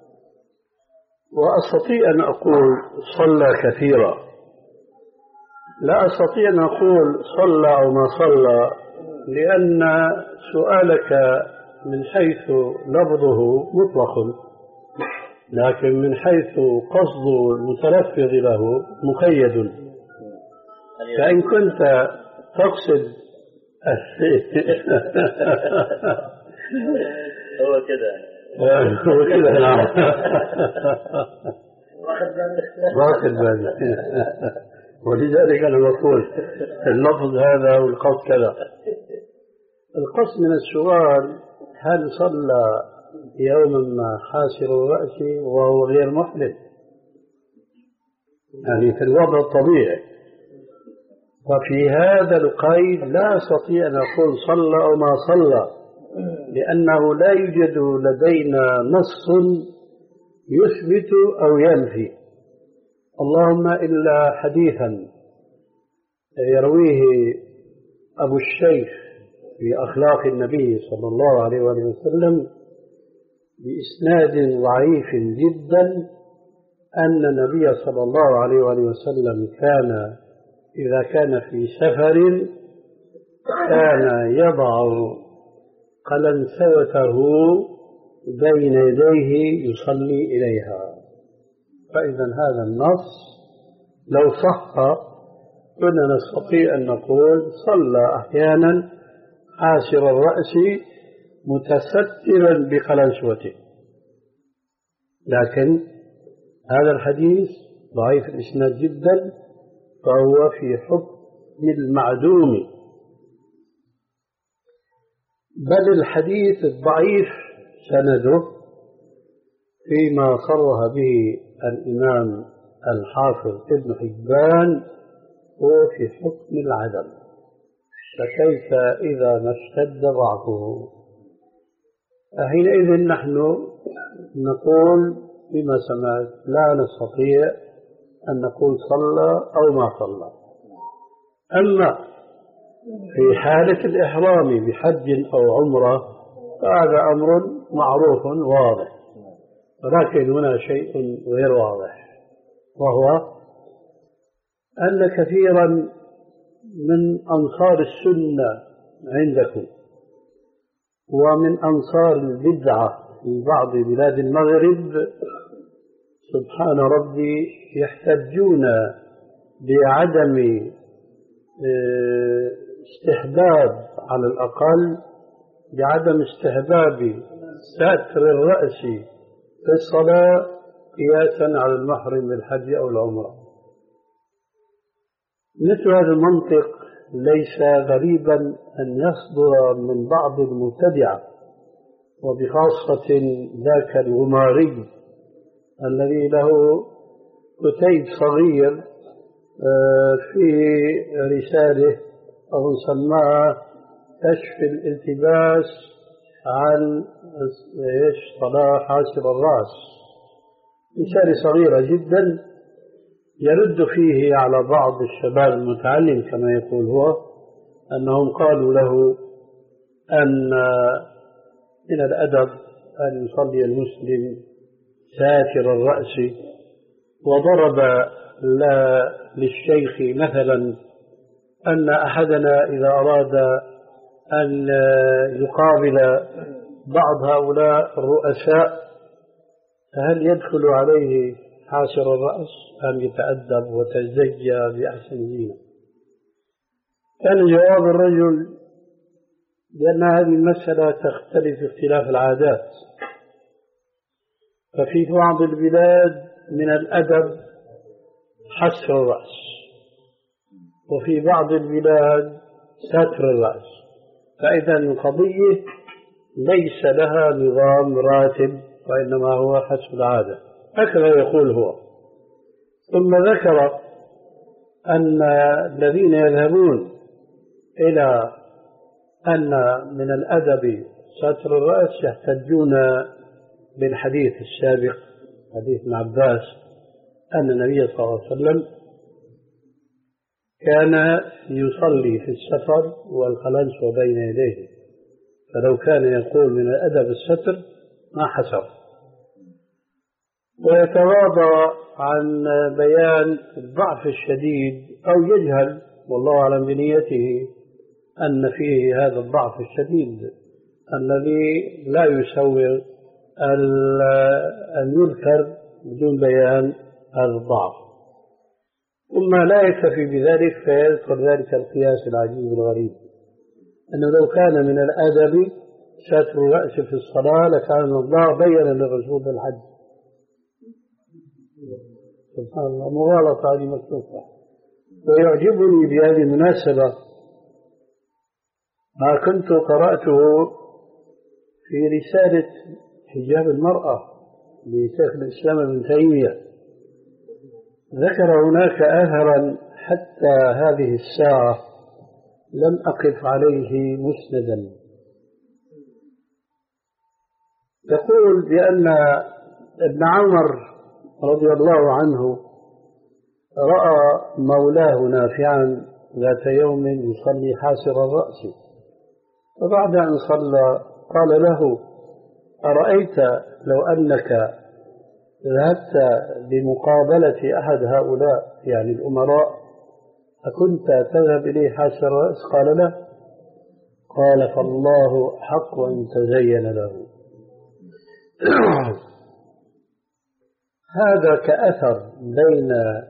وأستطيع أن أقول صلى كثيرا. لا أستطيع أن أقول صلى أو ما صلى، لأن سؤالك من حيث لفظه مطلق، لكن من حيث قصد المتلفظ له مقيد. فإن كنت تقصد هو كده هو كده نعم واخد بالي. ولذلك أنا بقول اللفظ هذا والقصد كذا. القصد من السؤال هل صلى يوما ما حاسر رأسي وهو غير محدث، يعني في الوضع الطبيعي، وفي هذا القيد لا أستطيع أن أقول صلى أو ما صلى، لأنه لا يوجد لدينا نص يثبت أو ينفي، اللهم إلا حديثا يرويه أبو الشيخ في أخلاق النبي صلى الله عليه وآله وسلم بإسناد ضعيف جدا أن النبي صلى الله عليه وآله وسلم كان إذا كان في سفر كان يضع قلنسوته بين يديه يصلي إليها. فإذا هذا النص لو صح كنا نستطيع أن نقول صلى أحيانا حاسر الرأس متسترا بقلنسوته، لكن هذا الحديث ضعيف الإسناد جدا، فهو في حكم المعدوم، بل الحديث الضعيف سنده فيما صرح به الإمام الحافظ ابن حبان هو في حكم العدم، فكيف إذا ما اشتد ضعفه؟ حينئذ نحن نقول بما سمعت لا نستطيع أن نقول صلى أو ما صلى. أما في حالة الإحرام بحج أو عمرة فهذا أمر معروف واضح، ولكن هنا شيء غير واضح، وهو أن كثيرا من أنصار السنة عندكم ومن أنصار البدعة في بعض بلاد المغرب سبحان ربي يحتجون بعدم استحباب، على الأقل بعدم استحباب ستر الرأس في الصلاة قياسا على المحرم بالحج أو العمرة. مثل هذا المنطق ليس غريبا أن يصدر من بعض المبتدعة، وبخاصة ذاك الغماري الذي له كتيب صغير في رسالة أو سماها كشف الالتباس عن صلاة حاسر الرأس، رسالة صغيرة جدا يرد فيه على بعض الشباب المتعلم كما يقول هو، أنهم قالوا له أن من الأدب أن يصلي المسلم ساتر الرأس، وضرب للشيخ مثلا أن أحدنا إذا أراد أن يقابل بعض هؤلاء الرؤساء فهل يدخل عليه حاسر الرأس أم يتأدب وتزجى بأحسن زينة؟ كان جواب الرجل لأن هذه المسألة تختلف اختلاف العادات، ففي بعض البلاد من الأدب حسر الرأس، وفي بعض البلاد ستر الرأس، فإذا القضية ليس لها نظام راتب وإنما هو حسب العادة، هكذا يقول هو. ثم ذكر أن الذين يذهبون إلى أن من الأدب ستر الرأس يحتجون بالحديث السابق حديث ابن عباس أن النبي صلى الله عليه وسلم كان يصلي في السفر والقلنسوة بين يديه، فلو كان يقول من الأدب الستر ما حسر. ويتواضع عن بيان الضعف الشديد أو يجهل والله أعلم بنيته أن فيه هذا الضعف الشديد الذي لا يسوغ أن يذكر بدون بيان هذا الضعف. ثم لا يكتفي بذلك فيذكر ذلك القياس العجيب الغريب أنه لو كان من الأدب ستر الرأس في الصلاة لكان الله بين للرسول الحج. سبحان الله، مغالطة هذه مكتوبة. ويعجبني بهذه المناسبة ما كنت قرأته في رسالة حجاب المرأة لشيخ الإسلام ابن تيمية، ذكر هناك أثرا حتى هذه الساعة لم أقف عليه مسندا. يقول بأن ابن عمر رضي الله عنه رأى مولاه نافعا ذات يوم يصلي حاسر الرأس، وبعد أن صلى قال له: أرأيت لو أنك ذهبت بمقابلة أحد هؤلاء يعني الأمراء أكنت تذهب إليه حاسر الرأس؟ قال: لا. قال: فالله حق أن تزين له. هذا كأثر بين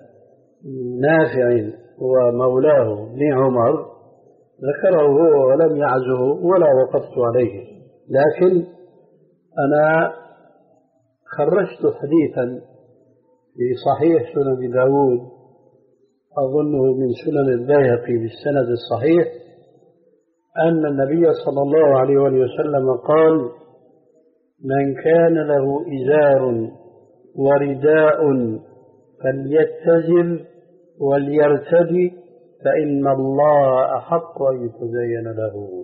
نافع ومولاه ابن عمر ذكره هو ولم يعزه ولا وقفت عليه، لكن أنا خرجت حديثا في صحيح سنن داود أظنه من سنن البيهقي بالسند الصحيح أن النبي صلى الله عليه وسلم قال: من كان له إزار ورداء فليتزر وليرتدي فإن الله أحق أن يتزين له.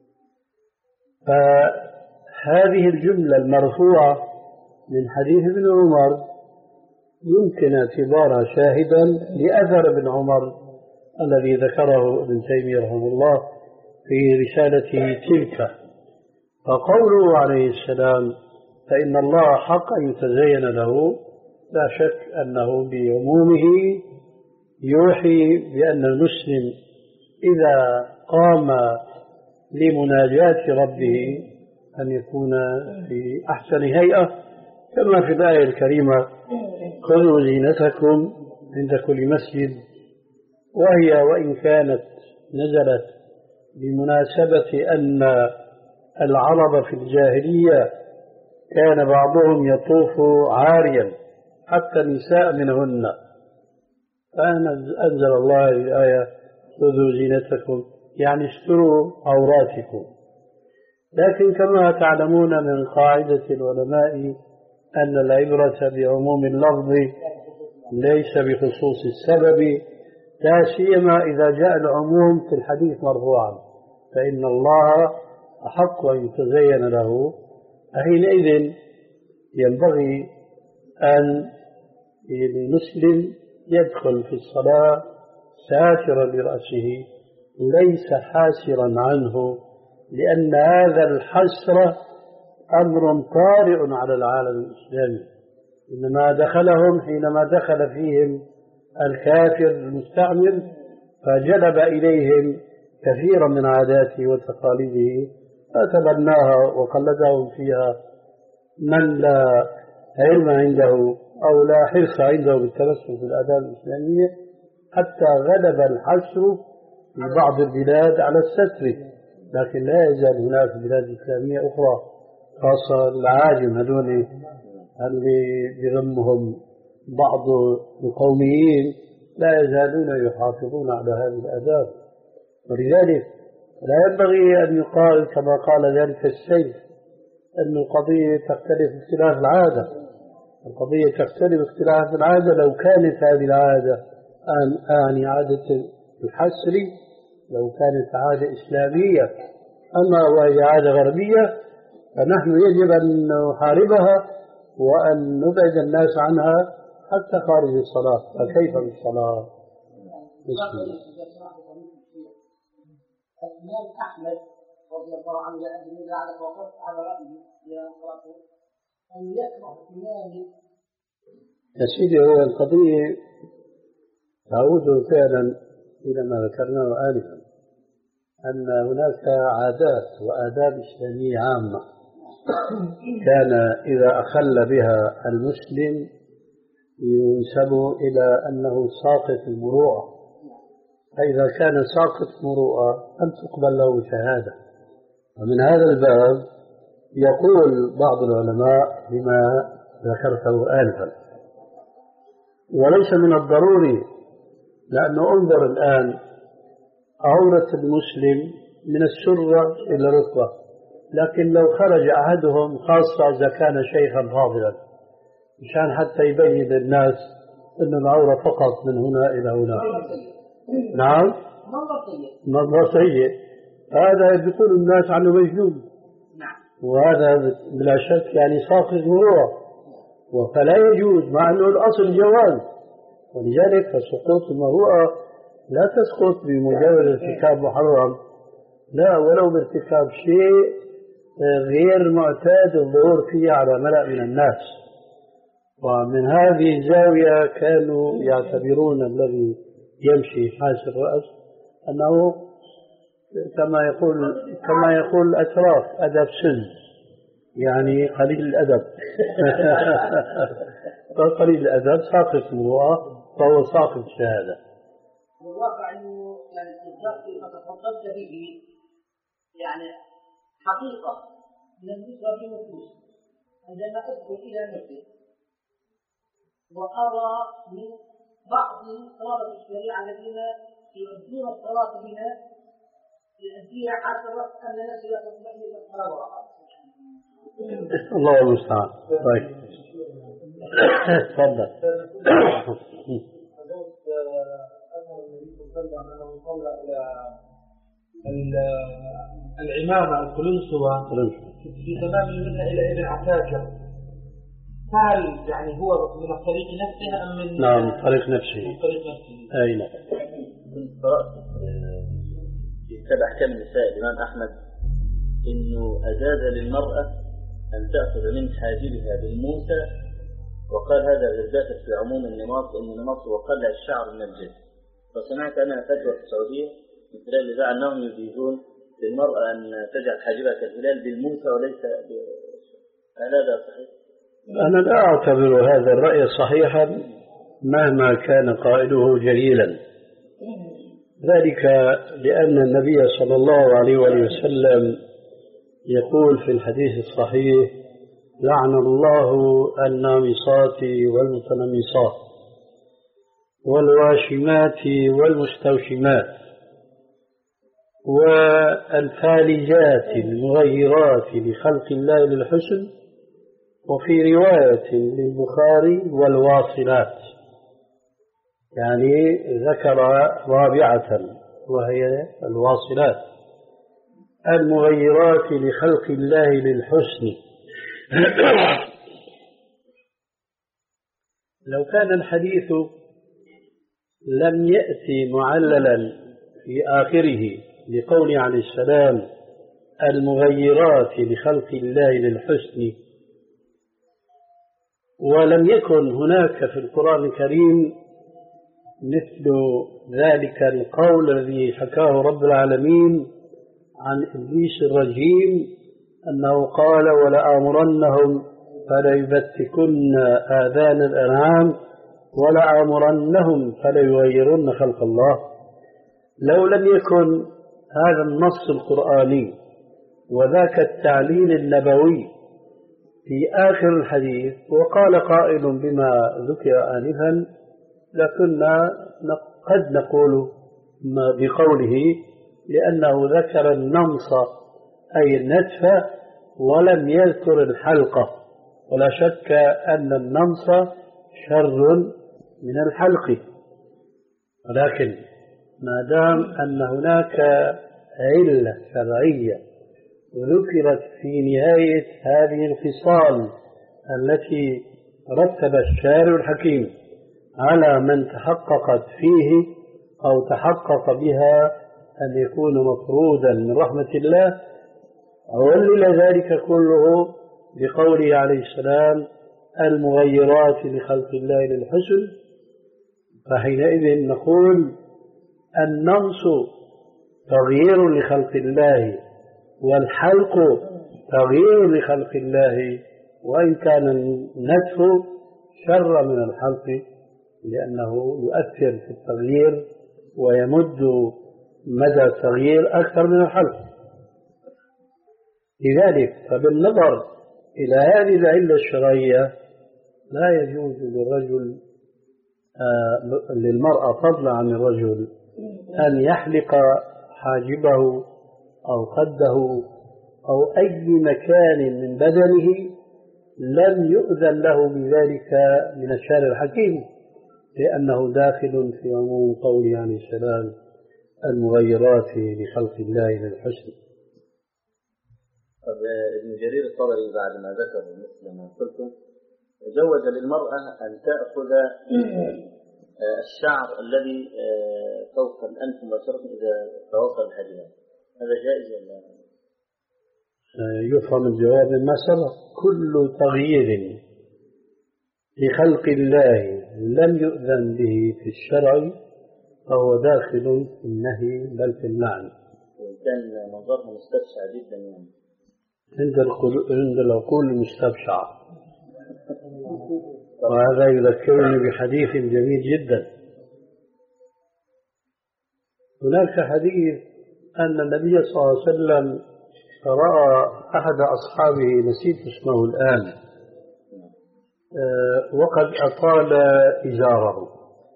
فهذه الجملة المرفوعة من حديث ابن عمر يمكن اعتبارها شاهدا لأثر ابن عمر الذي ذكره ابن تيمية رحمه الله في رسالته تلك. فقوله عليه السلام فإن الله حق أن يتزين له لا شك أنه بعمومه يوحي بأن المسلم إذا قام لمناجاة ربه أن يكون في أحسن هيئة، كما في الآية الكريمة: خذوا زينتكم عند كل مسجد. وهي وإن كانت نزلت بمناسبة أن العرب في الجاهلية كان بعضهم يطوف عاريا حتى النساء منهن، فأنزل الله الآية: خذوا زينتكم، يعني استروا عوراتكم. لكن كما تعلمون من قاعدة العلماء أن العبرة بعموم اللفظ ليس بخصوص السبب، لا سيما إذا جاء العموم في الحديث مرفوعا: فإن الله أحق أن يتزين له. حينئذ ينبغي أن المسلم يدخل في الصلاة ساترا لرأسه ليس حاسرا عنه، لأن هذا الحسر أمر طارئ على العالم الإسلامي، إنما دخلهم حينما دخل فيهم الكافر المستعمر فجلب إليهم كثيرا من عاداته وتقاليده فتبناها وقلدهم فيها من لا علم عنده أو لا حرص عنده بالتمسك بالآداب الإسلامية، حتى غلب الحسر في بعض البلاد على الستر. لكن لا يزال هناك بلاد إسلامية أخرى خاصة العاجم هذول اللي بغمهم بعض القوميين لا يزالون يحافظون على هذه الآداب. ولذلك لا ينبغي أن يقال كما قال ذلك السيف أن القضية تختلف اختلاف العادة. القضية تختلف اختلاف العادة لو كانت هذه العادة آني عادة الحسر، لو كانت عادة إسلامية. أما وهي عادة غربية فنحن يجب أن نحاربها وأن نبعد الناس عنها حتى خارج الصلاة. فكيف بالصلاة؟ بسم الله. الإمام أحمد رضي الله عنه يأذن لعلك وقفت على رأيه يا قراءته أن يكره الإمام. يا سيدي، هو القضية تعود فعلا إلى ما ذكرناه آنفا، أن هناك عادات وآداب إسلامية عامة كان إذا أخل بها المسلم ينسب إلى أنه ساقط المروءة، فإذا كان ساقط مروءة أن تقبل له شهادة. ومن هذا الباب يقول بعض العلماء بما ذكرته آنفا، وليس من الضروري، لأنه انظر الآن عورة المسلم من السرة إلى الركبة، لكن لو خرج أحدهم خاصة إذا كان شيخا فاضلا مشان حتى يبين للناس أن العورة فقط من هنا إلى هنا. نعم منظر سيء. منظر سيء، هذا يقول الناس عنه مجنون. نعم. وهذا بلا شك يعني ساقط مروءة، فلا يجوز مع أنه الأصل جواز. ولذلك فسقوط المروءة لا تسقط بمجرد ارتكاب محرم، لا، ولو بارتكاب شيء غير معتاد الظهور فيه على ملأ من الناس. ومن هذه الزاوية كانوا يعتبرون الذي يمشي حاس الرأس أنه كما يقول كما يقول الأتراف أدب سن، يعني قليل الأدب. قليل الأدب ساقط مروءة، فهو ساقط شهادة. الواقع أنه يعني الضغط ما تفضلت به يعني حقيقة من النسبة في نفوس. عندما أدخل إلى مسجد وأرى من بعض طلبة الشريعة الذين يؤدون الصلاة بنا يؤديها حتى الوقت أن الناس يتطمئن إلى الصلاة وراءها. الله المستعان. طيب تفضل. النبي صلى الله عليه وسلم صلى إلى العمامة القلنسوة في تمام منها إلى ابن عساكر، فهل يعني هو من الطريق نفسه أم من نعم من طريق نفسه؟ من طريق نفسه. أي نعم. كنت قرأت في كتاب أحكام النساء الإمام أحمد إنه أجاز للمرأة أن تأخذ من حاجبها بالموسى، وقال هذا غير في عموم النماط، إن النماط هو قلع الشعر من الجسم. فسمعت أنا فتوى في السعودية من خلال الإذاعة أنهم يجيزون للمرأة أن تجعل حاجبها كالهلال بالموسى وليس ب... هل هذا صحيح؟ أنا لا أعتبر هذا الرأي صحيحا مهما كان قائله جليلا، ذلك لأن النبي صلى الله عليه وسلم يقول في الحديث الصحيح: لعن الله النامصات والمتنمصات والواشمات والمستوشمات والفالجات المغيرات لخلق الله للحسن، وفي رواية للبخاري والواصلات، يعني ذكر رابعة وهي الواصلات المغيرات لخلق الله للحسن. لو كان الحديث لم يأتي معللا في آخره لقول عليه السلام المغيرات لخلق الله للحسن، ولم يكن هناك في القرآن الكريم مثل ذلك القول الذي حكاه رب العالمين عن إبليس الرجيم أنه قال: ولآمرنهم فليبتكن آذان الأنعام ولآمرنهم فليغيرن خلق الله. لو لم يكن هذا النص القرآني وذاك التعليل النبوي في آخر الحديث وقال قائل بما ذكر آنفا، لكنا قد نقول بقوله، لأنه ذكر النمص أي النتف ولم يذكر الحلقة، ولا شك أن النمص شر من الحلق، ولكن ما دام أن هناك علة شرعية ذكرت في نهاية هذه الخصال التي رتب الشارع الحكيم على من تحققت فيه أو تحقق بها أن يكون مفرودا من رحمة الله، علل ذلك كله بقوله عليه السلام المغيرات لخلق الله للحسن. فحينئذ نقول النمص تغيير لخلق الله، والحلق تغيير لخلق الله، وإن كان النتف شر من الحلق لأنه يؤثر في التغيير ويمد مدى التغيير أكثر من الحلق. لذلك فبالنظر إلى هذه العلة الشرعية لا يجوز للرجل آه للمرأة فضلا عن الرجل أن يحلق حاجبه أو خده أو أي مكان من بدنه لم يؤذن له بذلك من الشارع الحكيم، لأنه داخل في عموم قوله عليه السلام المغيرات لخلق الله للحسن. طب ابن جرير الطبري بعد ما ذكر مثل ما قلتم جوز للمرأة أن تأخذ الشعر الذي فوق الأنف مباشرة إذا توصل الحاجبان، هذا جائز ولا؟ يفهم الجواب ما سبق. كل تغيير لخلق الله لم يؤذن به في الشرع فهو داخل في النهي بل في اللعن. وكان منظرها مستبشع جدا يعني عند العقول المستبشعة. وهذا يذكرني بحديث جميل جدا. هناك حديث أن النبي صلى الله عليه وسلم رأى أحد أصحابه نسيت اسمه الآن وقد أطال إزاره،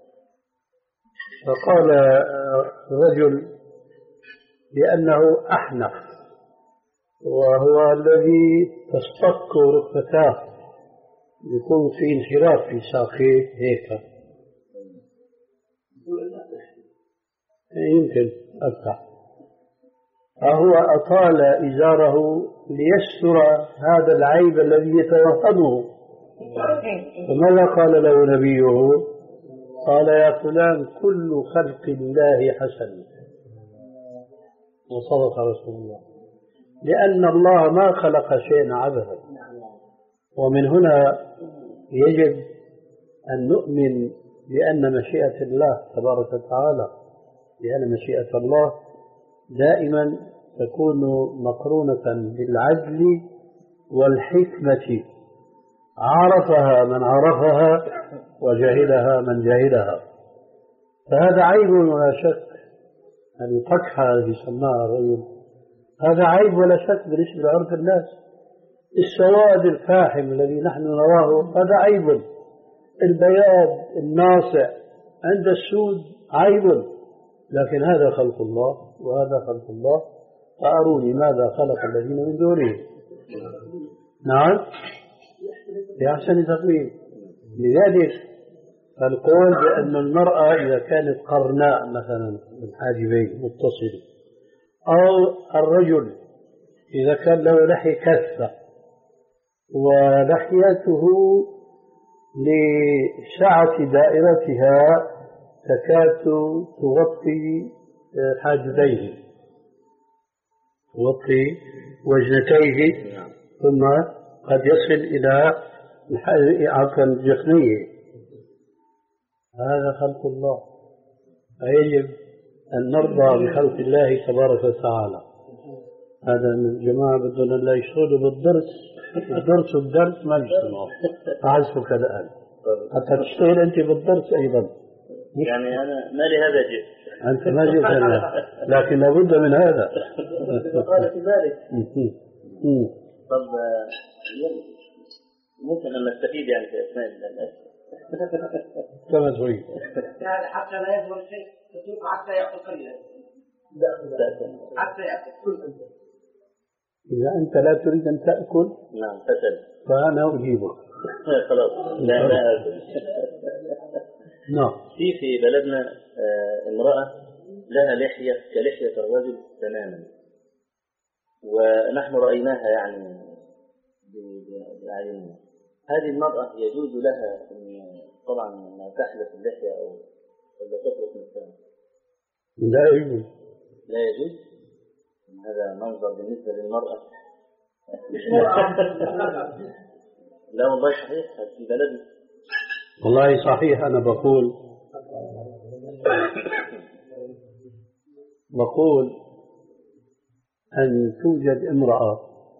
فقال رجل لأنه أحنف وهو الذي تصطك ركبتاه يكون في انحراف في ساقيه هيك، يمكن أفتح، فهو أطال إزاره ليستر هذا العيب الذي يتوهمه. فماذا قال له نبيه؟ قال يا فلان كل خلق الله حسن. وصدق رسول الله، لأن الله ما خلق شيئا عبثا. ومن هنا يجب أن نؤمن بأن مشيئة الله تبارك وتعالى، لأن مشيئة الله دائما تكون مقرونة بالعدل والحكمة، عرفها من عرفها وجهلها من جهلها. فهذا عيب ولا شك. الفتحة التي سماها الرجل هذا عيب ولا شك بالنسبة لعرف الناس. السواد الفاحم الذي نحن نراه هذا عيب. البياض الناصع عند السود عيب، لكن هذا خلق الله وهذا خلق الله، فأروني ماذا خلق الذين من دونه. نعم بأحسن تقويم. لذلك فالقول بأن المرأة إذا كانت قرناء مثلا الحاجبين متصل، أو الرجل إذا كان له لحية كثة ولحيته لسعة دائرتها تكاد تغطي حاجبيه، تغطي وجنتيه، ثم قد يصل إلى عفوا الجفنية. هذا خلق الله، فيجب أن نرضى بخلق الله تبارك وتعالى. هذا الجماعة بدون الله يشغلوا بالدرس، الدرس والدرس ما يجتمعوا. أعزفك الآن حتى تشتغل أنت بالدرس أيضا. يعني أنا ما لي هذا جئت، أنت ما جئت هذا، لكن لابد من هذا. وقال في ذلك. طب ممكن أن نستفيد يعني في أثناء الناس كما تريد. حتى لا يظهر شيء حتى يأكل قليلا، حتى يأكل. إذا أنت لا تريد أن تأكل نعم فسد، فأنا أجيبك. خلاص لا لا أكل. نعم. في في بلدنا امرأة لها لحية كلحية الرجل تماما، ونحن رأيناها يعني بأعيننا. هذه المرأة يجوز لها طبعا أن تحلق اللحية أو ولا تترك نفسها؟ لا يجوز. لا يجوز؟ هذا منظر بالنسبة للمرأة. لا والله صحيح في بلدنا. والله صحيح. أنا بقول بقول أن توجد امرأة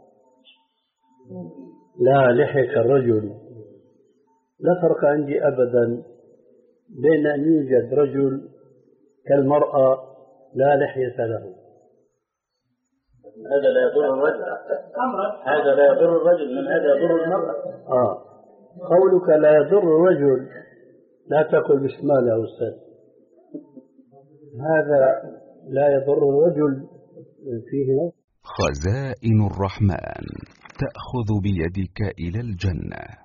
لا لحية الرجل، لا فرق عندي أبدا بين أن يوجد رجل كالمرأة لا لحية له. هذا لا يضر الرجل، هذا لا يضر الرجل، من هذا يضر المرأة. آه قولك لا يضر الرجل لا تأكل بشمال يا أستاذ، هذا لا يضر الرجل فيه. خزائن الرحمن تأخذ بيدك إلى الجنة.